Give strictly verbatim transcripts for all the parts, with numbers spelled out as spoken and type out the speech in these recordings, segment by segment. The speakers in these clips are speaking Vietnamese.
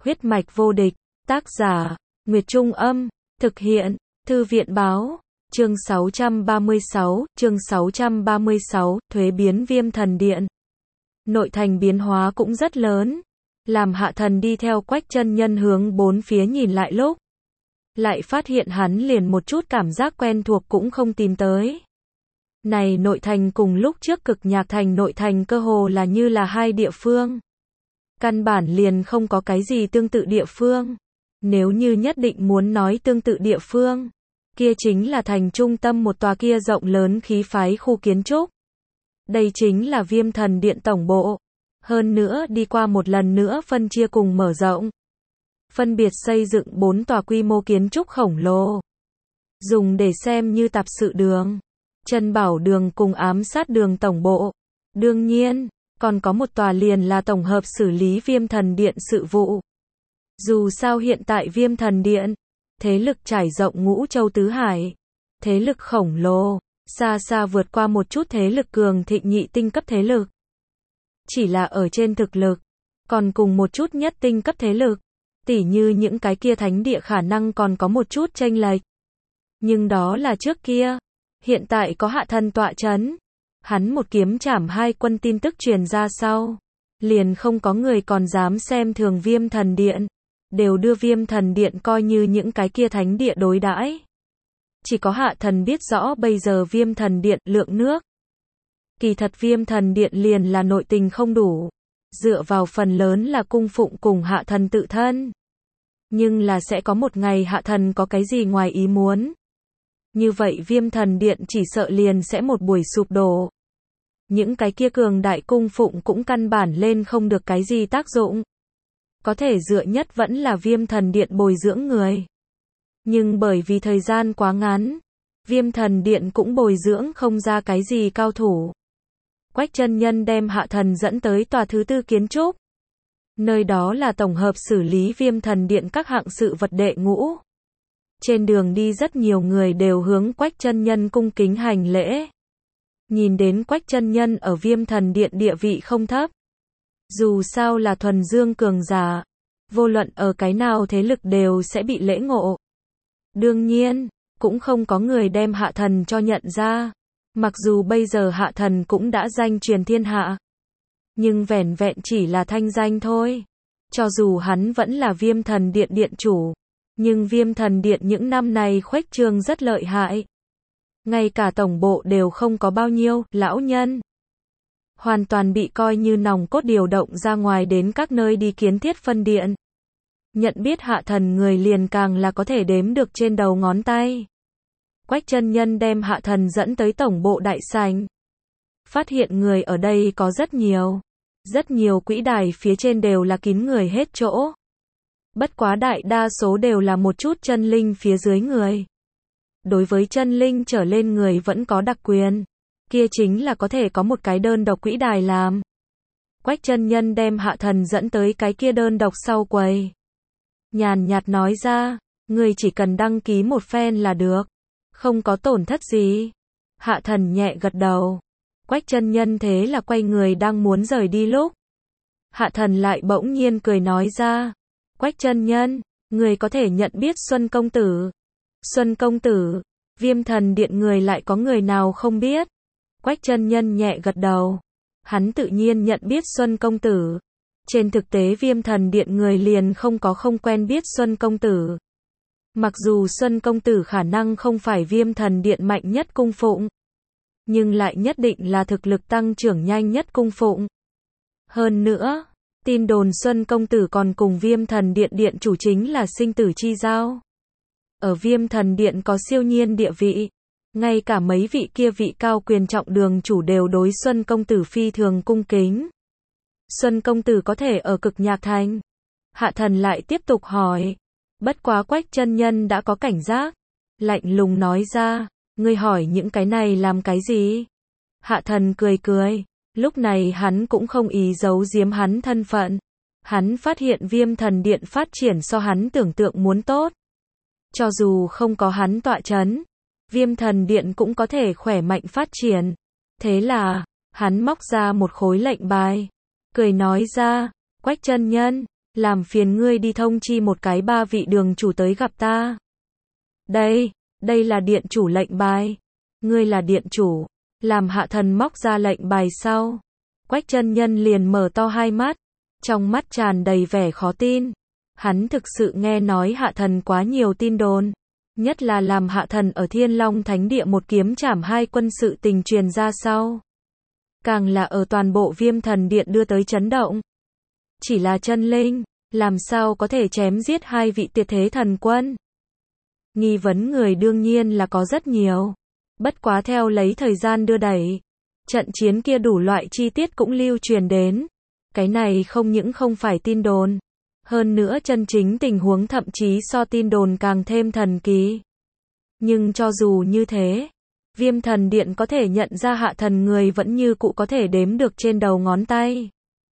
Huyết mạch vô địch, tác giả, Nguyệt Trung Âm, thực hiện, Thư viện Báo, chương sáu trăm ba mươi sáu, chương sáu trăm ba mươi sáu, thuế biến Viêm Thần Điện. Nội thành biến hóa cũng rất lớn, làm Hạ Thần đi theo Quách Chân Nhân hướng bốn phía nhìn lại lúc, lại phát hiện hắn liền một chút cảm giác quen thuộc cũng không tìm tới. Này nội thành cùng lúc trước Cực Nhạc Thành nội thành cơ hồ là như là hai địa phương. Căn bản liền không có cái gì tương tự địa phương. Nếu như nhất định muốn nói tương tự địa phương, kia chính là thành trung tâm một tòa kia rộng lớn khí phái khu kiến trúc. Đây chính là Viêm Thần Điện tổng bộ. Hơn nữa đi qua một lần nữa phân chia cùng mở rộng. Phân biệt xây dựng bốn tòa quy mô kiến trúc khổng lồ. Dùng để xem như tạp sự đường, Chân Bảo đường cùng ám sát đường tổng bộ. Đương nhiên, còn có một tòa liền là tổng hợp xử lý Viêm Thần Điện sự vụ. Dù sao hiện tại Viêm Thần Điện, thế lực trải rộng ngũ châu tứ hải, thế lực khổng lồ, xa xa vượt qua một chút thế lực cường thịnh nhị tinh cấp thế lực. Chỉ là ở trên thực lực, còn cùng một chút nhất tinh cấp thế lực, tỉ như những cái kia thánh địa khả năng còn có một chút chênh lệch. Nhưng đó là trước kia, hiện tại có Hạ Thần tọa chấn, hắn một kiếm chảm hai quân tin tức truyền ra sau, liền không có người còn dám xem thường Viêm Thần Điện, đều đưa Viêm Thần Điện coi như những cái kia thánh địa đối đãi. Chỉ có Hạ Thần biết rõ bây giờ Viêm Thần Điện lượng nước. Kỳ thật Viêm Thần Điện liền là nội tình không đủ, dựa vào phần lớn là cung phụng cùng Hạ Thần tự thân. Nhưng là sẽ có một ngày Hạ Thần có cái gì ngoài ý muốn. Như vậy Viêm Thần Điện chỉ sợ liền sẽ một buổi sụp đổ. Những cái kia cường đại cung phụng cũng căn bản lên không được cái gì tác dụng. Có thể dựa nhất vẫn là Viêm Thần Điện bồi dưỡng người. Nhưng bởi vì thời gian quá ngắn, Viêm Thần Điện cũng bồi dưỡng không ra cái gì cao thủ. Quách Chân Nhân đem Hạ Thần dẫn tới tòa thứ tư kiến trúc. Nơi đó là tổng hợp xử lý Viêm Thần Điện các hạng sự vật đệ ngũ. Trên đường đi rất nhiều người đều hướng Quách Chân Nhân cung kính hành lễ. Nhìn đến Quách Chân Nhân ở Viêm Thần Điện địa vị không thấp. Dù sao là thuần dương cường giả, vô luận ở cái nào thế lực đều sẽ bị lễ ngộ. Đương nhiên, cũng không có người đem Hạ Thần cho nhận ra. Mặc dù bây giờ Hạ Thần cũng đã danh truyền thiên hạ, nhưng vẻn vẹn chỉ là thanh danh thôi. Cho dù hắn vẫn là Viêm Thần Điện điện chủ, nhưng Viêm Thần Điện những năm này khuếch trương rất lợi hại. Ngay cả tổng bộ đều không có bao nhiêu lão nhân. Hoàn toàn bị coi như nòng cốt điều động ra ngoài đến các nơi đi kiến thiết phân điện. Nhận biết Hạ Thần người liền càng là có thể đếm được trên đầu ngón tay. Quách Chân Nhân đem Hạ Thần dẫn tới tổng bộ đại sảnh. Phát hiện người ở đây có rất nhiều. Rất nhiều quỹ đài phía trên đều là kín người hết chỗ. Bất quá đại đa số đều là một chút chân linh phía dưới người. Đối với chân linh trở lên người vẫn có đặc quyền. Kia chính là có thể có một cái đơn độc quỹ đài làm. Quách Chân Nhân đem Hạ Thần dẫn tới cái kia đơn độc sau quầy. Nhàn nhạt nói ra, người chỉ cần đăng ký một phen là được. Không có tổn thất gì. Hạ Thần nhẹ gật đầu. Quách Chân Nhân thế là quay người đang muốn rời đi lúc. Hạ Thần lại bỗng nhiên cười nói ra. Quách Chân Nhân, người có thể nhận biết Xuân Công Tử. Xuân Công Tử, Viêm Thần Điện người lại có người nào không biết. Quách Chân Nhân nhẹ gật đầu. Hắn tự nhiên nhận biết Xuân Công Tử. Trên thực tế Viêm Thần Điện người liền không có không quen biết Xuân Công Tử. Mặc dù Xuân Công Tử khả năng không phải Viêm Thần Điện mạnh nhất cung phụng, nhưng lại nhất định là thực lực tăng trưởng nhanh nhất cung phụng. Hơn nữa, tin đồn Xuân Công Tử còn cùng Viêm Thần Điện điện chủ chính là sinh tử chi giao. Ở Viêm Thần Điện có siêu nhiên địa vị. Ngay cả mấy vị kia vị cao quyền trọng đường chủ đều đối Xuân Công Tử phi thường cung kính. Xuân Công Tử có thể ở Cực Nhạc Thành. Hạ Thần lại tiếp tục hỏi. Bất quá Quách Chân Nhân đã có cảnh giác. Lạnh lùng nói ra. Ngươi hỏi những cái này làm cái gì? Hạ Thần cười cười. Lúc này hắn cũng không ý giấu giếm hắn thân phận. Hắn phát hiện Viêm Thần Điện phát triển so hắn tưởng tượng muốn tốt. Cho dù không có hắn tọa chấn, Viêm Thần Điện cũng có thể khỏe mạnh phát triển. Thế là, hắn móc ra một khối lệnh bài. Cười nói ra, Quách Chân Nhân, làm phiền ngươi đi thông chi một cái ba vị đường chủ tới gặp ta. Đây, đây là điện chủ lệnh bài. Ngươi là điện chủ. Làm Hạ Thần móc ra lệnh bài sau. Quách chân nhân liền mở to hai mắt. Trong mắt tràn đầy vẻ khó tin. Hắn thực sự nghe nói Hạ Thần quá nhiều tin đồn. Nhất là làm Hạ Thần ở Thiên Long Thánh Địa một kiếm chảm hai quân sự tình truyền ra sau. Càng là ở toàn bộ Viêm Thần Điện đưa tới chấn động. Chỉ là chân linh, làm sao có thể chém giết hai vị tuyệt thế thần quân? Nghi vấn người đương nhiên là có rất nhiều. Bất quá theo lấy thời gian đưa đẩy, trận chiến kia đủ loại chi tiết cũng lưu truyền đến. Cái này không những không phải tin đồn, hơn nữa chân chính tình huống thậm chí so tin đồn càng thêm thần kỳ. Nhưng cho dù như thế, Viêm Thần Điện có thể nhận ra Hạ Thần người vẫn như cũ có thể đếm được trên đầu ngón tay.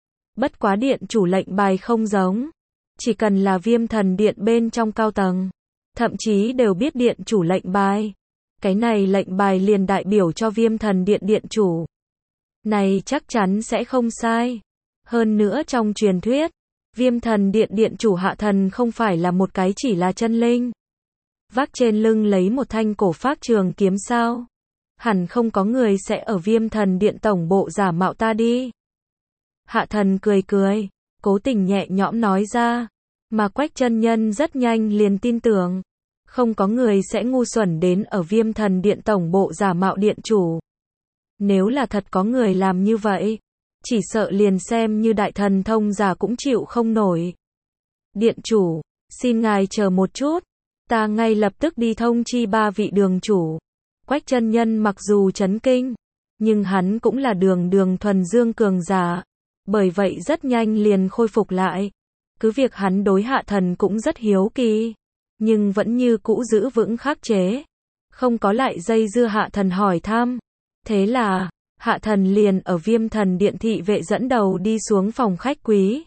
Bất quá điện chủ lệnh bài không giống. Chỉ cần là Viêm Thần Điện bên trong cao tầng, thậm chí đều biết điện chủ lệnh bài. Cái này lệnh bài liền đại biểu cho Viêm Thần Điện điện chủ. Này chắc chắn sẽ không sai. Hơn nữa trong truyền thuyết, Viêm Thần Điện điện chủ Hạ Thần không phải là một cái chỉ là chân linh. Vác trên lưng lấy một thanh cổ phác trường kiếm sao? Hẳn không có người sẽ ở Viêm Thần Điện tổng bộ giả mạo ta đi. Hạ Thần cười cười, cố tình nhẹ nhõm nói ra, mà Quách chân nhân rất nhanh liền tin tưởng. Không có người sẽ ngu xuẩn đến ở Viêm Thần Điện tổng bộ giả mạo điện chủ. Nếu là thật có người làm như vậy, chỉ sợ liền xem như đại thần thông giả cũng chịu không nổi. Điện chủ, xin ngài chờ một chút, ta ngay lập tức đi thông chi ba vị đường chủ. Quách chân nhân mặc dù chấn kinh, nhưng hắn cũng là đường đường thuần dương cường giả, bởi vậy rất nhanh liền khôi phục lại. Cứ việc hắn đối Hạ Thần cũng rất hiếu kỳ, nhưng vẫn như cũ giữ vững khắc chế, không có lại dây dưa Hạ Thần hỏi thăm. Thế là, Hạ Thần liền ở Viêm Thần Điện thị vệ dẫn đầu đi xuống phòng khách quý.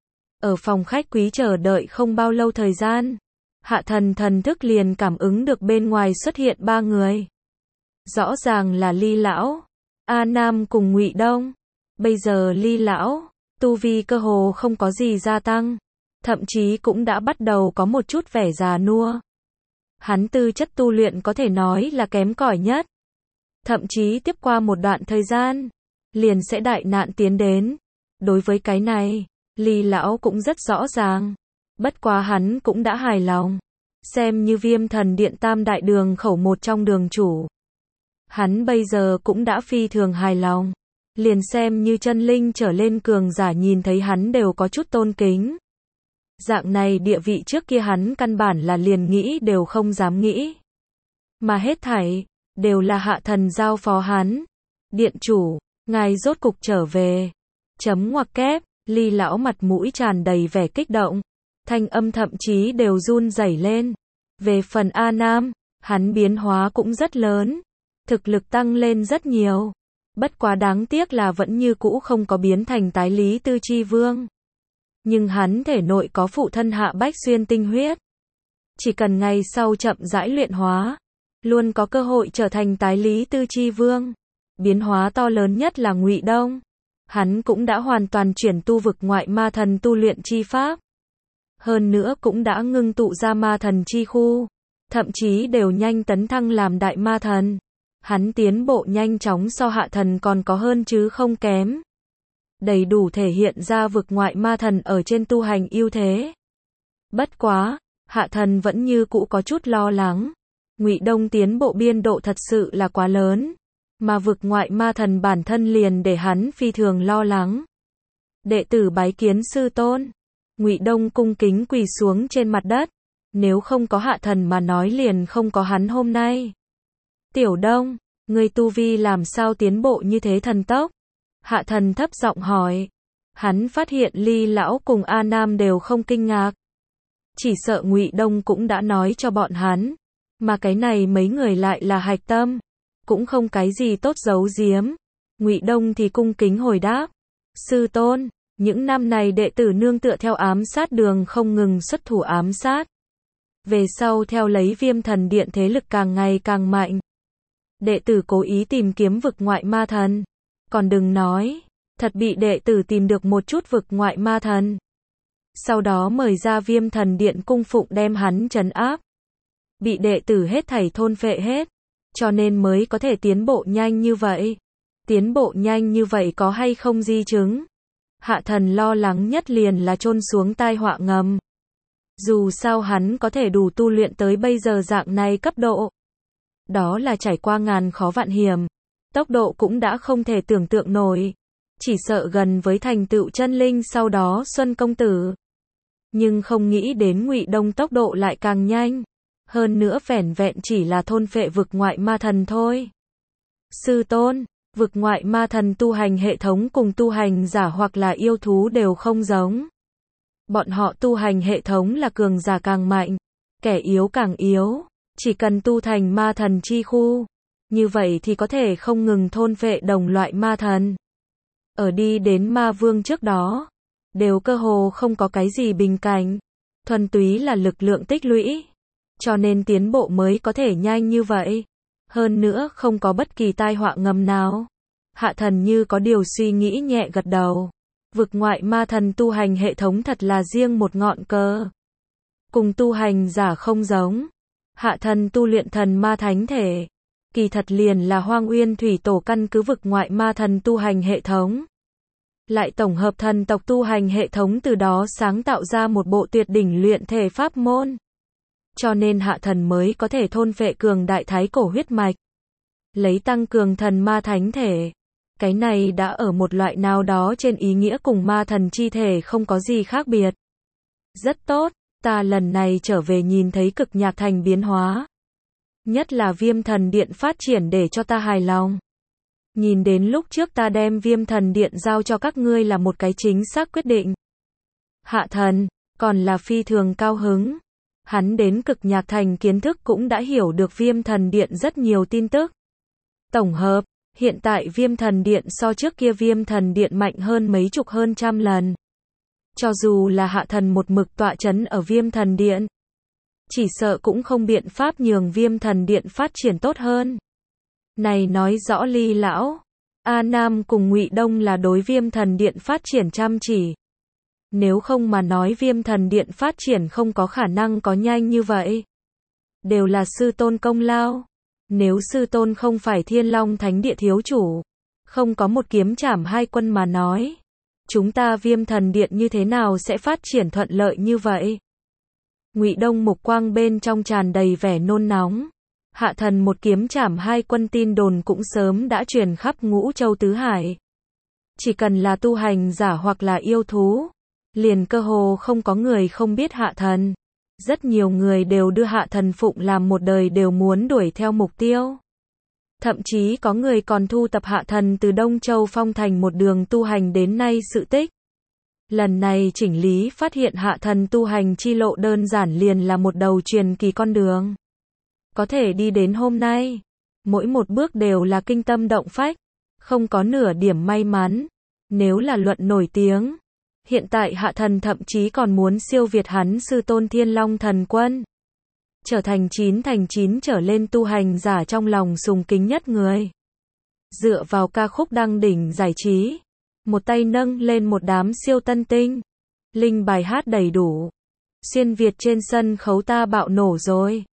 Ở phòng khách quý chờ đợi không bao lâu thời gian, Hạ Thần thần thức liền cảm ứng được bên ngoài xuất hiện ba người. Rõ ràng là Ly lão, A Nam cùng Ngụy Đông. Bây giờ Ly lão, tu vi cơ hồ không có gì gia tăng, thậm chí cũng đã bắt đầu có một chút vẻ già nua. Hắn tư chất tu luyện có thể nói là kém cỏi nhất. Thậm chí tiếp qua một đoạn thời gian, liền sẽ đại nạn tiến đến. Đối với cái này, Ly lão cũng rất rõ ràng. Bất quá hắn cũng đã hài lòng. Xem như Viêm Thần Điện tam đại đường khẩu một trong đường chủ. Hắn bây giờ cũng đã phi thường hài lòng. Liền xem như chân linh trở lên cường giả nhìn thấy hắn đều có chút tôn kính. Dạng này địa vị trước kia hắn căn bản là liền nghĩ đều không dám nghĩ. Mà hết thảy, đều là Hạ Thần giao phó hắn. Điện chủ, ngài rốt cục trở về. Chấm ngoặc kép, Ly lão mặt mũi tràn đầy vẻ kích động. Thanh âm thậm chí đều run rẩy lên. Về phần A Nam, hắn biến hóa cũng rất lớn. Thực lực tăng lên rất nhiều. Bất quá đáng tiếc là vẫn như cũ không có biến thành tái lý tư chi vương. Nhưng hắn thể nội có phụ thân Hạ Bách Xuyên tinh huyết. Chỉ cần ngày sau chậm rãi luyện hóa, luôn có cơ hội trở thành tái lý tư chi vương. Biến hóa to lớn nhất là Ngụy Đông. Hắn cũng đã hoàn toàn chuyển tu vực ngoại ma thần tu luyện chi pháp. Hơn nữa cũng đã ngưng tụ ra ma thần chi khu. Thậm chí đều nhanh tấn thăng làm đại ma thần. Hắn tiến bộ nhanh chóng so Hạ Thần còn có hơn chứ không kém. Đầy đủ thể hiện ra vực ngoại ma thần ở trên tu hành ưu thế. Bất quá, Hạ Thần vẫn như cũ có chút lo lắng. Ngụy Đông tiến bộ biên độ thật sự là quá lớn. Mà vực ngoại ma thần bản thân liền để hắn phi thường lo lắng. Đệ tử bái kiến sư tôn. Ngụy Đông cung kính quỳ xuống trên mặt đất. Nếu không có Hạ Thần mà nói liền không có hắn hôm nay. Tiểu Đông, ngươi tu vi làm sao tiến bộ như thế thần tốc? Hạ Thần thấp giọng hỏi. Hắn phát hiện Ly lão cùng A Nam đều không kinh ngạc. Chỉ sợ Ngụy Đông cũng đã nói cho bọn hắn. Mà cái này mấy người lại là hạch tâm. Cũng không cái gì tốt giấu giếm. Ngụy Đông thì cung kính hồi đáp. Sư tôn, những năm này đệ tử nương tựa theo ám sát đường không ngừng xuất thủ ám sát. Về sau theo lấy Viêm Thần Điện thế lực càng ngày càng mạnh. Đệ tử cố ý tìm kiếm vực ngoại ma thần. Còn đừng nói, thật bị đệ tử tìm được một chút vực ngoại ma thần. sau đó mời ra Viêm Thần Điện cung phụng đem hắn trấn áp. Bị đệ tử hết thảy thôn phệ hết, cho nên mới có thể tiến bộ nhanh như vậy. Tiến bộ nhanh như vậy có hay không di chứng? Hạ thần lo lắng nhất liền là chôn xuống tai họa ngầm. Dù sao hắn có thể đủ tu luyện tới bây giờ dạng này cấp độ. Đó là trải qua ngàn khó vạn hiểm. Tốc độ cũng đã không thể tưởng tượng nổi. Chỉ sợ gần với thành tựu chân linh sau đó Xuân công tử. Nhưng không nghĩ đến Ngụy Đông tốc độ lại càng nhanh. Hơn nữa vẻn vẹn chỉ là thôn phệ vực ngoại ma thần thôi. Sư tôn, vực ngoại ma thần tu hành hệ thống cùng tu hành giả hoặc là yêu thú đều không giống. Bọn họ tu hành hệ thống là cường giả càng mạnh, kẻ yếu càng yếu. Chỉ cần tu thành ma thần chi khu, như vậy thì có thể không ngừng thôn phệ đồng loại ma thần. Ở đi đến ma vương trước đó, đều cơ hồ không có cái gì bình cảnh, thuần túy là lực lượng tích lũy. Cho nên tiến bộ mới có thể nhanh như vậy. Hơn nữa không có bất kỳ tai họa ngầm nào. Hạ thần như có điều suy nghĩ nhẹ gật đầu. Vực ngoại ma thần tu hành hệ thống thật là riêng một ngọn cờ. Cùng tu hành giả không giống. Hạ thần tu luyện thần ma thánh thể. Kỳ thật liền là Hoang Uyên Thủy Tổ căn cứ vực ngoại ma thần tu hành hệ thống. Lại tổng hợp thần tộc tu hành hệ thống, từ đó sáng tạo ra một bộ tuyệt đỉnh luyện thể pháp môn. Cho nên hạ thần mới có thể thôn phệ cường đại thái cổ huyết mạch. Lấy tăng cường thần ma thánh thể. Cái này đã ở một loại nào đó trên ý nghĩa cùng ma thần chi thể không có gì khác biệt. Rất tốt, ta lần này trở về nhìn thấy cực nhạc thành biến hóa. Nhất là Viêm Thần Điện phát triển để cho ta hài lòng. Nhìn đến lúc trước ta đem Viêm Thần Điện giao cho các ngươi là một cái chính xác quyết định. Hạ thần, còn là phi thường cao hứng. Hắn đến cực nhạc thành kiến thức cũng đã hiểu được Viêm Thần Điện rất nhiều tin tức. Tổng hợp, hiện tại Viêm Thần Điện so trước kia Viêm Thần Điện mạnh hơn mấy chục hơn trăm lần. Cho dù là hạ thần một mực tọa chấn ở Viêm Thần Điện, chỉ sợ cũng không biện pháp nhường Viêm Thần Điện phát triển tốt hơn. Này nói rõ Ly lão, A Nam cùng Ngụy Đông là đối Viêm Thần Điện phát triển chăm chỉ. Nếu không mà nói Viêm Thần Điện phát triển không có khả năng có nhanh như vậy. Đều là sư tôn công lao. Nếu sư tôn không phải Thiên Long Thánh Địa thiếu chủ, không có một kiếm trảm hai quân mà nói, chúng ta Viêm Thần Điện như thế nào sẽ phát triển thuận lợi như vậy? Ngụy Đông mục quang bên trong tràn đầy vẻ nôn nóng. Hạ thần một kiếm trảm hai quân tin đồn cũng sớm đã truyền khắp ngũ châu tứ hải. Chỉ cần là tu hành giả hoặc là yêu thú, liền cơ hồ không có người không biết hạ thần. Rất nhiều người đều đưa hạ thần phụng làm một đời đều muốn đuổi theo mục tiêu. Thậm chí có người còn thu tập hạ thần từ Đông Châu Phong Thành một đường tu hành đến nay sự tích. Lần này chỉnh lý phát hiện hạ thần tu hành chi lộ đơn giản liền là một đầu truyền kỳ con đường. Có thể đi đến hôm nay, mỗi một bước đều là kinh tâm động phách, không có nửa điểm may mắn. Nếu là luận nổi tiếng, hiện tại hạ thần thậm chí còn muốn siêu việt hắn sư tôn Thiên Long Thần Quân. Trở thành chín thành chín trở lên tu hành giả trong lòng sùng kính nhất người. Dựa vào ca khúc đăng đỉnh giải trí, một tay nâng lên một đám siêu tân tinh. Linh bài hát đầy đủ. Xuyên Việt trên sân khấu ta bạo nổ rồi.